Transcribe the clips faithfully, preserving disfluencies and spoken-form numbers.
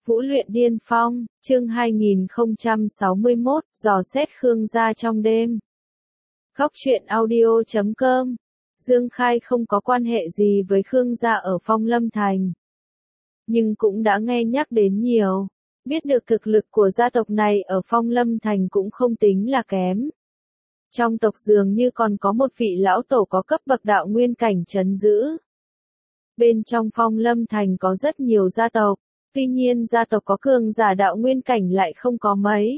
Vũ luyện điên phong, chương hai nghìn không trăm sáu mươi mốt, dò xét Khương gia trong đêm. Góc truyện audio chấm com. Dương Khai không có quan hệ gì với Khương gia ở Phong Lâm Thành, nhưng cũng đã nghe nhắc đến nhiều, biết được thực lực của gia tộc này ở Phong Lâm Thành cũng không tính là kém. Trong tộc dường như còn có một vị lão tổ có cấp bậc đạo nguyên cảnh trấn giữ. Bên trong Phong Lâm Thành có rất nhiều gia tộc, tuy nhiên gia tộc có cường giả đạo nguyên cảnh lại không có mấy.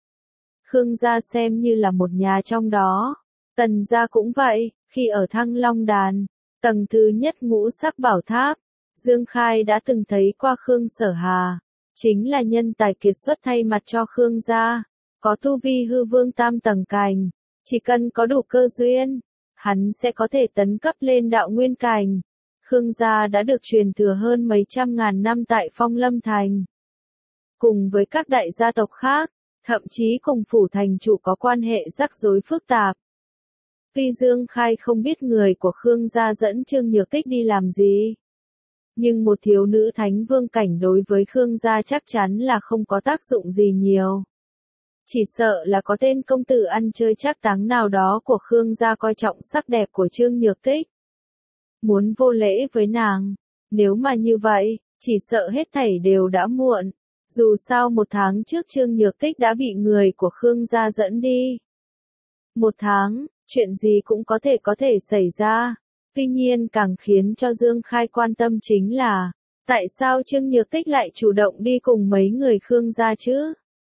Khương gia xem như là một nhà trong đó. Tần gia cũng vậy, khi ở Thăng Long Đàn, tầng thứ nhất ngũ sắc bảo tháp, Dương Khai đã từng thấy qua Khương Sở Hà, chính là nhân tài kiệt xuất thay mặt cho Khương gia, có tu vi hư vương tam tầng cảnh, chỉ cần có đủ cơ duyên, hắn sẽ có thể tấn cấp lên đạo nguyên cảnh. Khương gia đã được truyền thừa hơn mấy trăm ngàn năm tại Phong Lâm Thành. Cùng với các đại gia tộc khác, thậm chí cùng phủ thành chủ có quan hệ rắc rối phức tạp. Tuy Dương Khai không biết người của Khương gia dẫn Trương Nhược Tích đi làm gì, nhưng một thiếu nữ thánh vương cảnh đối với Khương gia chắc chắn là không có tác dụng gì nhiều. Chỉ sợ là có tên công tử ăn chơi trác táng nào đó của Khương gia coi trọng sắc đẹp của Trương Nhược Tích, muốn vô lễ với nàng. Nếu mà như vậy, chỉ sợ hết thảy đều đã muộn. Dù sao một tháng trước Trương Nhược Tích đã bị người của Khương gia dẫn đi. Một tháng, chuyện gì cũng có thể có thể xảy ra. Tuy nhiên càng khiến cho Dương Khai quan tâm chính là, tại sao Trương Nhược Tích lại chủ động đi cùng mấy người Khương gia chứ?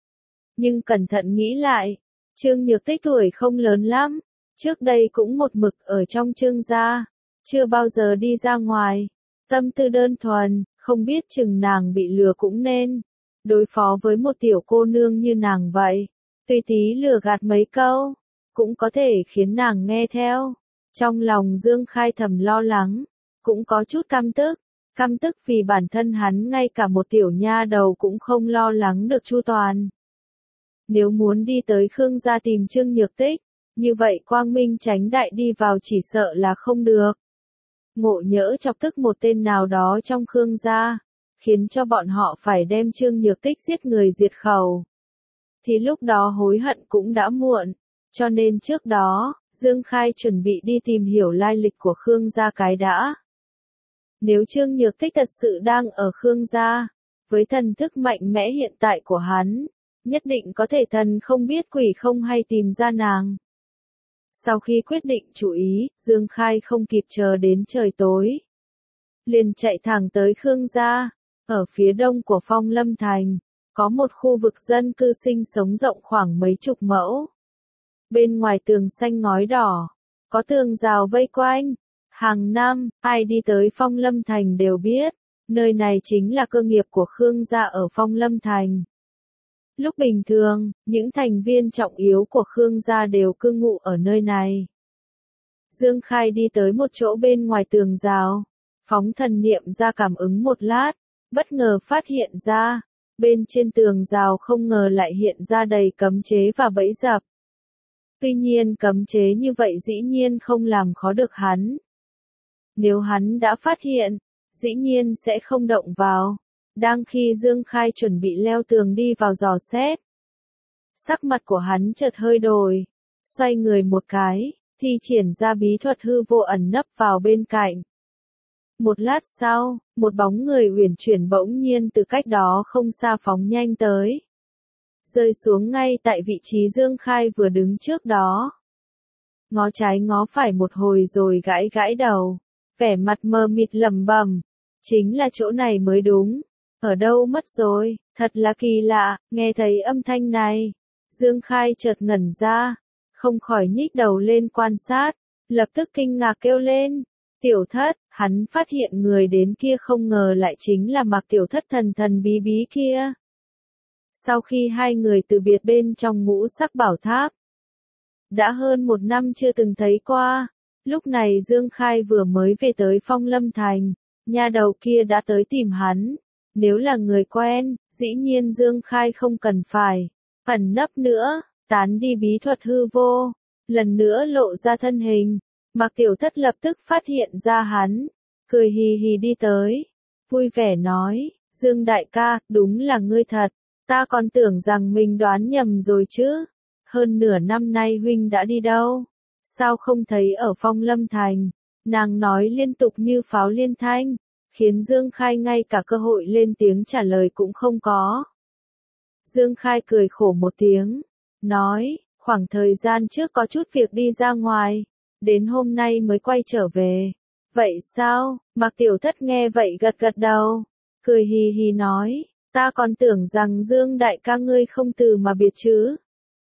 Nhưng cẩn thận nghĩ lại, Trương Nhược Tích tuổi không lớn lắm, trước đây cũng một mực ở trong Trương gia, chưa bao giờ đi ra ngoài, tâm tư đơn thuần, không biết chừng nàng bị lừa cũng nên. Đối phó với một tiểu cô nương như nàng vậy, tùy tí lừa gạt mấy câu, cũng có thể khiến nàng nghe theo. Trong lòng Dương Khai thầm lo lắng, cũng có chút căm tức, căm tức vì bản thân hắn ngay cả một tiểu nha đầu cũng không lo lắng được chu toàn. Nếu muốn đi tới Khương gia tìm Trương Nhược Tích, như vậy quang minh chánh đại đi vào chỉ sợ là không được. Ngộ nhỡ chọc tức một tên nào đó trong Khương gia, khiến cho bọn họ phải đem Trương Nhược Tích giết người diệt khẩu, thì lúc đó hối hận cũng đã muộn. Cho nên trước đó, Dương Khai chuẩn bị đi tìm hiểu lai lịch của Khương gia cái đã. Nếu Trương Nhược Tích thật sự đang ở Khương gia, với thần thức mạnh mẽ hiện tại của hắn, nhất định có thể thần không biết quỷ không hay tìm ra nàng. Sau khi quyết định chú ý, Dương Khai không kịp chờ đến trời tối, liền chạy thẳng tới Khương gia. Ở phía đông của Phong Lâm Thành, có một khu vực dân cư sinh sống rộng khoảng mấy chục mẫu. Bên ngoài tường xanh ngói đỏ, có tường rào vây quanh. Hàng năm, ai đi tới Phong Lâm Thành đều biết, nơi này chính là cơ nghiệp của Khương gia ở Phong Lâm Thành. Lúc bình thường, những thành viên trọng yếu của Khương gia đều cư ngụ ở nơi này. Dương Khai đi tới một chỗ bên ngoài tường rào, phóng thần niệm ra cảm ứng một lát, bất ngờ phát hiện ra, bên trên tường rào không ngờ lại hiện ra đầy cấm chế và bẫy dập. Tuy nhiên cấm chế như vậy dĩ nhiên không làm khó được hắn. Nếu hắn đã phát hiện, dĩ nhiên sẽ không động vào. Đang khi Dương Khai chuẩn bị leo tường đi vào dò xét, sắc mặt của hắn chợt hơi đổi, xoay người một cái, thi triển ra bí thuật hư vô ẩn nấp vào bên cạnh. Một lát sau, một bóng người uyển chuyển bỗng nhiên từ cách đó không xa phóng nhanh tới, rơi xuống ngay tại vị trí Dương Khai vừa đứng trước đó. Ngó trái ngó phải một hồi rồi gãi gãi đầu, vẻ mặt mờ mịt lẩm bẩm, chính là chỗ này mới đúng, ở đâu mất rồi, thật là kỳ lạ. Nghe thấy âm thanh này, Dương Khai chợt ngẩn ra, không khỏi nhích đầu lên quan sát, lập tức kinh ngạc kêu lên, tiểu thất. Hắn phát hiện người đến kia không ngờ lại chính là Mạc Tiểu Thất thần thần bí bí kia. Sau khi hai người từ biệt bên trong ngũ sắc bảo tháp, đã hơn một năm chưa từng thấy qua, lúc này Dương Khai vừa mới về tới Phong Lâm Thành, nha đầu kia đã tới tìm hắn. Nếu là người quen, dĩ nhiên Dương Khai không cần phải ẩn nấp nữa, tán đi bí thuật hư vô, lần nữa lộ ra thân hình. Mạc Tiểu Thất lập tức phát hiện ra hắn, cười hì hì đi tới, vui vẻ nói, Dương đại ca, đúng là ngươi thật, ta còn tưởng rằng mình đoán nhầm rồi chứ. Hơn nửa năm nay huynh đã đi đâu? Sao không thấy ở Phong Lâm Thành? Nàng nói liên tục như pháo liên thanh, khiến Dương Khai ngay cả cơ hội lên tiếng trả lời cũng không có. Dương Khai cười khổ một tiếng, nói, khoảng thời gian trước có chút việc đi ra ngoài, đến hôm nay mới quay trở về. Vậy sao? Mạc Tiểu Thất nghe vậy gật gật đầu, cười hì hì nói, ta còn tưởng rằng Dương đại ca ngươi không từ mà biệt chứ.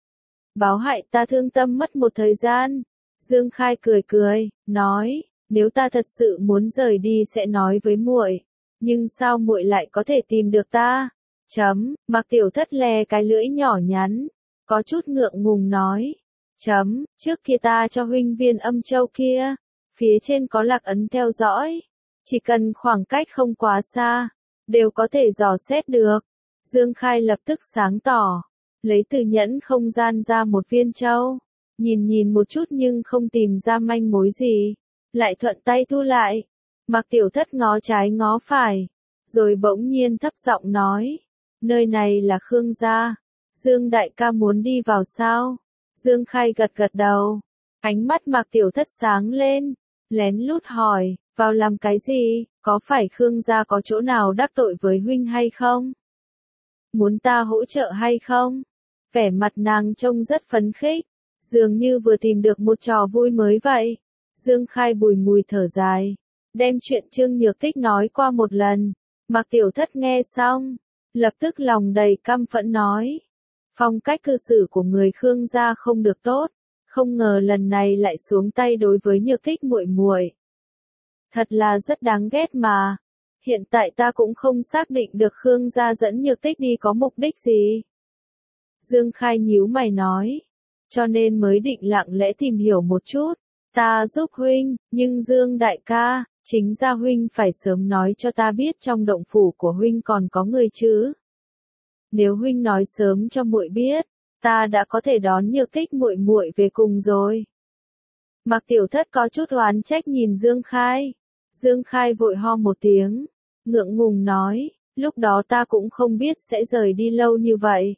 Báo hại ta thương tâm mất một thời gian. Dương Khai cười cười, nói, nếu ta thật sự muốn rời đi sẽ nói với muội, nhưng sao muội lại có thể tìm được ta? Chấm, Mạc Tiểu Thất lè cái lưỡi nhỏ nhắn, có chút ngượng ngùng nói, chấm, trước kia ta cho huynh viên âm châu kia, phía trên có lạc ấn theo dõi, chỉ cần khoảng cách không quá xa, đều có thể dò xét được. Dương Khai lập tức sáng tỏ, lấy từ nhẫn không gian ra một viên châu, nhìn nhìn một chút nhưng không tìm ra manh mối gì, lại thuận tay thu lại. Mạc Tiểu Thất ngó trái ngó phải, rồi bỗng nhiên thấp giọng nói, nơi này là Khương gia, Dương đại ca muốn đi vào sao? Dương Khai gật gật đầu, ánh mắt Mạc Tiểu Thất sáng lên, lén lút hỏi, vào làm cái gì, có phải Khương gia có chỗ nào đắc tội với huynh hay không? Muốn ta hỗ trợ hay không? Vẻ mặt nàng trông rất phấn khích, dường như vừa tìm được một trò vui mới vậy. Dương Khai bùi ngùi thở dài, đem chuyện Trương Nhược Tích nói qua một lần. Mạc Tiểu Thất nghe xong, lập tức lòng đầy căm phẫn nói, phong cách cư xử của người Khương gia không được tốt, không ngờ lần này lại xuống tay đối với Nhược Tích muội muội. Thật là rất đáng ghét mà. Hiện tại ta cũng không xác định được Khương gia dẫn Nhược Tích đi có mục đích gì. Dương Khai nhíu mày nói, cho nên mới định lặng lẽ tìm hiểu một chút, ta giúp huynh, nhưng Dương đại ca, chính ra huynh phải sớm nói cho ta biết trong động phủ của huynh còn có người chứ. Nếu huynh nói sớm cho muội biết, ta đã có thể đón Nhược Tích muội muội về cùng rồi. Mạc Tiểu Thất có chút oán trách nhìn Dương Khai. Dương Khai vội ho một tiếng, ngượng ngùng nói, lúc đó ta cũng không biết sẽ rời đi lâu như vậy.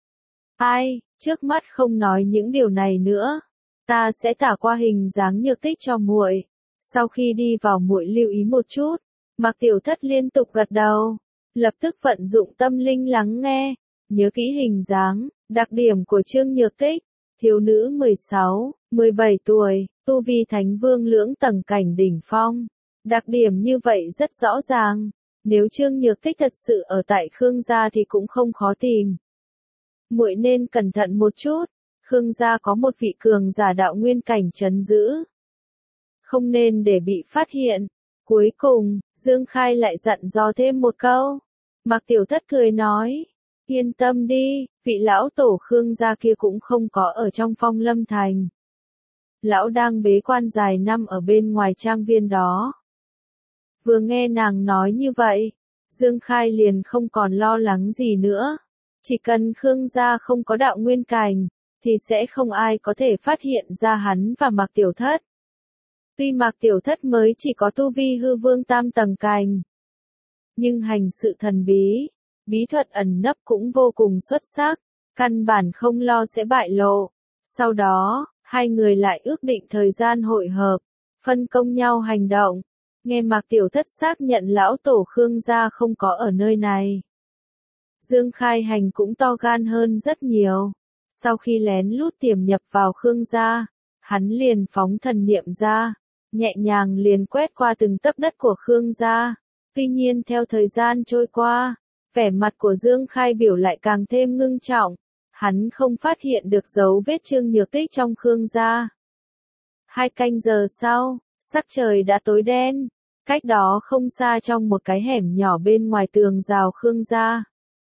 Ai, trước mắt không nói những điều này nữa, ta sẽ tả qua hình dáng Nhược Tích cho muội. Sau khi đi vào muội lưu ý một chút. Mạc Tiểu Thất liên tục gật đầu, lập tức vận dụng tâm linh lắng nghe, nhớ kỹ hình dáng, đặc điểm của Trương Nhược Tích, thiếu nữ mười sáu, mười bảy tuổi, tu vi thánh vương lưỡng tầng cảnh đỉnh phong. Đặc điểm như vậy rất rõ ràng, nếu Trương Nhược Tích thật sự ở tại Khương gia thì cũng không khó tìm. Muội nên cẩn thận một chút, Khương gia có một vị cường giả đạo nguyên cảnh trấn giữ, không nên để bị phát hiện. Cuối cùng, Dương Khai lại dặn dò thêm một câu. Mạc Tiểu Thất cười nói, yên tâm đi, vị lão tổ Khương gia kia cũng không có ở trong Phong Lâm Thành. Lão đang bế quan dài năm ở bên ngoài trang viên đó. Vừa nghe nàng nói như vậy, Dương Khai liền không còn lo lắng gì nữa. Chỉ cần Khương gia không có đạo nguyên cảnh, thì sẽ không ai có thể phát hiện ra hắn và Mạc Tiểu Thất. Tuy Mạc Tiểu Thất mới chỉ có tu vi hư vương tam tầng cảnh, nhưng hành sự thần bí, bí thuật ẩn nấp cũng vô cùng xuất sắc, căn bản không lo sẽ bại lộ. Sau đó, hai người lại ước định thời gian hội hợp, phân công nhau hành động. Nghe Mạc Tiểu Thất xác nhận lão tổ Khương gia không có ở nơi này, Dương Khai hành cũng to gan hơn rất nhiều. Sau khi lén lút tiềm nhập vào Khương gia, hắn liền phóng thần niệm ra, nhẹ nhàng liền quét qua từng tấc đất của Khương gia. Tuy nhiên theo thời gian trôi qua, vẻ mặt của Dương Khai biểu lại càng thêm ngưng trọng. Hắn không phát hiện được dấu vết Trương Nhược Tích trong Khương gia. Hai canh giờ sau, sắc trời đã tối đen. Cách đó không xa trong một cái hẻm nhỏ bên ngoài tường rào Khương gia,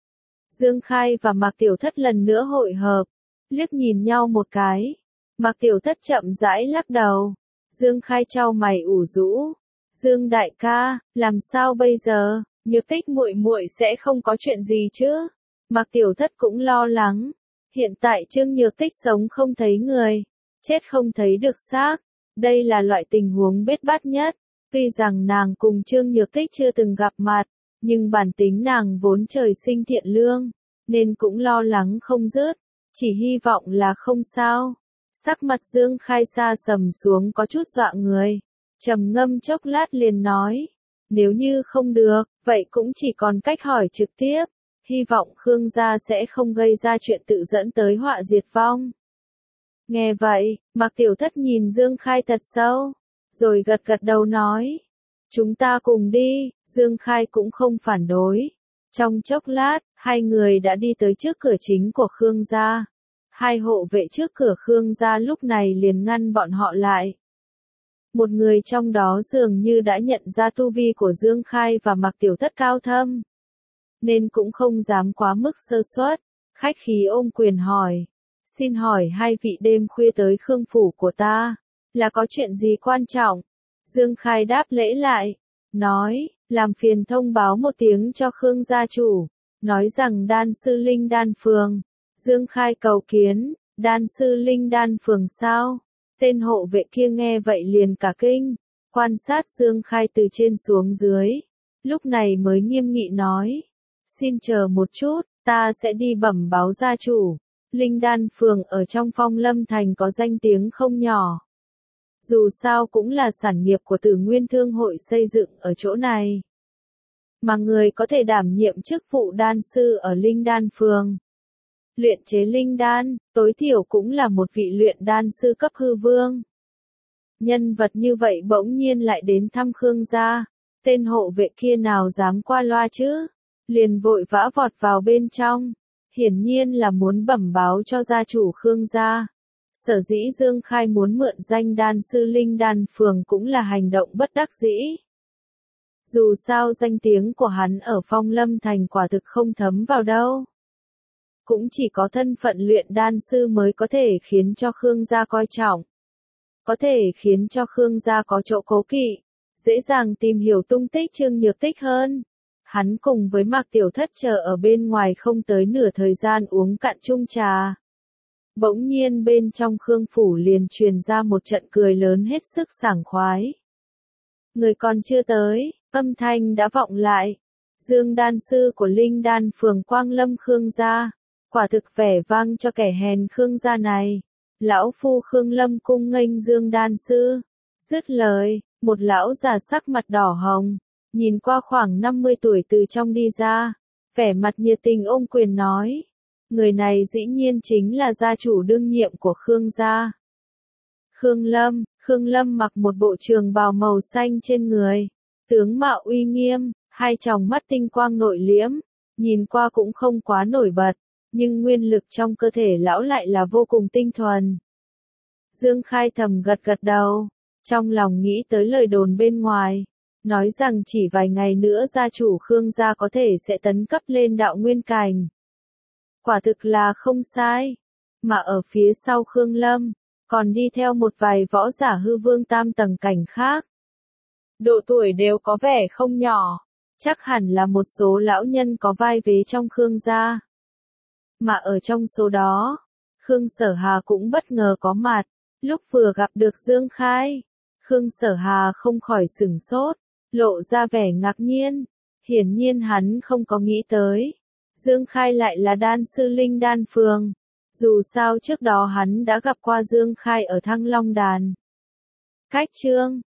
Dương Khai và Mạc Tiểu Thất lần nữa hội hợp, liếc nhìn nhau một cái. Mạc Tiểu Thất chậm rãi lắc đầu. Dương Khai chau mày ủ rũ. Dương đại ca, làm sao bây giờ? Nhược Tích muội muội sẽ không có chuyện gì chứ? Mạc Tiểu Thất cũng lo lắng. Hiện tại Trương Nhược Tích sống không thấy người, chết không thấy được xác. Đây là loại tình huống bết bát nhất. Tuy rằng nàng cùng Trương Nhược Tích chưa từng gặp mặt, Nhưng bản tính nàng vốn trời sinh thiện lương, nên cũng lo lắng không dứt, chỉ hy vọng là không sao. Sắc mặt Dương Khai xa sầm xuống có chút dọa người, trầm ngâm chốc lát liền nói, nếu như không được, vậy cũng chỉ còn cách hỏi trực tiếp, hy vọng Khương gia sẽ không gây ra chuyện tự dẫn tới họa diệt vong. Nghe vậy, Mạc Tiểu Thất nhìn Dương Khai thật sâu, rồi gật gật đầu nói, chúng ta cùng đi. Dương Khai cũng không phản đối. Trong chốc lát, hai người đã đi tới trước cửa chính của Khương gia. Hai hộ vệ trước cửa Khương gia lúc này liền ngăn bọn họ lại. Một người trong đó dường như đã nhận ra tu vi của Dương Khai và Mạc Tiểu Thất cao thâm, nên cũng không dám quá mức sơ suất, khách khí ôm quyền hỏi, xin hỏi hai vị đêm khuya tới Khương phủ của ta, là có chuyện gì quan trọng? Dương Khai đáp lễ lại, nói, làm phiền thông báo một tiếng cho Khương gia chủ, nói rằng đan sư Linh Đan Phường. Dương Khai cầu kiến, đan sư Linh Đan Phường sao? Tên hộ vệ kia nghe vậy liền cả kinh, quan sát Dương Khai từ trên xuống dưới, lúc này mới nghiêm nghị nói, xin chờ một chút, ta sẽ đi bẩm báo gia chủ. Linh Đan Phường ở trong Phong Lâm Thành có danh tiếng không nhỏ. Dù sao cũng là sản nghiệp của Tử Nguyên Thương hội xây dựng ở chỗ này. Mà người có thể đảm nhiệm chức vụ đan sư ở Linh Đan Phường, luyện chế linh đan, tối thiểu cũng là một vị luyện đan sư cấp hư vương. Nhân vật như vậy bỗng nhiên lại đến thăm Khương gia, tên hộ vệ kia nào dám qua loa chứ, liền vội vã vọt vào bên trong, hiển nhiên là muốn bẩm báo cho gia chủ Khương gia. Sở dĩ Dương Khai muốn mượn danh đan sư Linh Đan Phường cũng là hành động bất đắc dĩ. Dù sao danh tiếng của hắn ở Phong Lâm Thành quả thực không thấm vào đâu. Cũng chỉ có thân phận luyện đan sư mới có thể khiến cho Khương gia coi trọng. Có thể khiến cho Khương gia có chỗ cố kỵ, dễ dàng tìm hiểu tung tích Trương Nhược Tích hơn. Hắn cùng với Mạc Tiểu Thất chờ ở bên ngoài không tới nửa thời gian uống cạn chung trà. Bỗng nhiên bên trong Khương phủ liền truyền ra một trận cười lớn hết sức sảng khoái. Người còn chưa tới, âm thanh đã vọng lại. Dương đan sư của Linh Đan Phường Quang Lâm Khương gia, quả thực vẻ vang cho kẻ hèn Khương gia này. Lão phu Khương Lâm cung nghênh Dương đan sư. Dứt lời, một lão già sắc mặt đỏ hồng, nhìn qua khoảng năm mươi tuổi từ trong đi ra, vẻ mặt nhiệt tình ôm quyền nói. Người này dĩ nhiên chính là gia chủ đương nhiệm của Khương gia. Khương Lâm, Khương Lâm mặc một bộ trường bào màu xanh trên người, tướng mạo uy nghiêm, hai tròng mắt tinh quang nội liễm, nhìn qua cũng không quá nổi bật, nhưng nguyên lực trong cơ thể lão lại là vô cùng tinh thuần. Dương Khai thầm gật gật đầu, trong lòng nghĩ tới lời đồn bên ngoài, nói rằng chỉ vài ngày nữa gia chủ Khương gia có thể sẽ tấn cấp lên đạo nguyên cảnh. Quả thực là không sai, mà ở phía sau Khương Lâm, còn đi theo một vài võ giả hư vương tam tầng cảnh khác. Độ tuổi đều có vẻ không nhỏ, chắc hẳn là một số lão nhân có vai vế trong Khương gia. Mà ở trong số đó, Khương Sở Hà cũng bất ngờ có mặt, lúc vừa gặp được Dương Khai, Khương Sở Hà không khỏi sửng sốt, lộ ra vẻ ngạc nhiên, hiển nhiên hắn không có nghĩ tới. Dương Khai lại là đan sư Linh Đan Phường, dù sao trước đó hắn đã gặp qua Dương Khai ở Thăng Long Đàn. Cách chương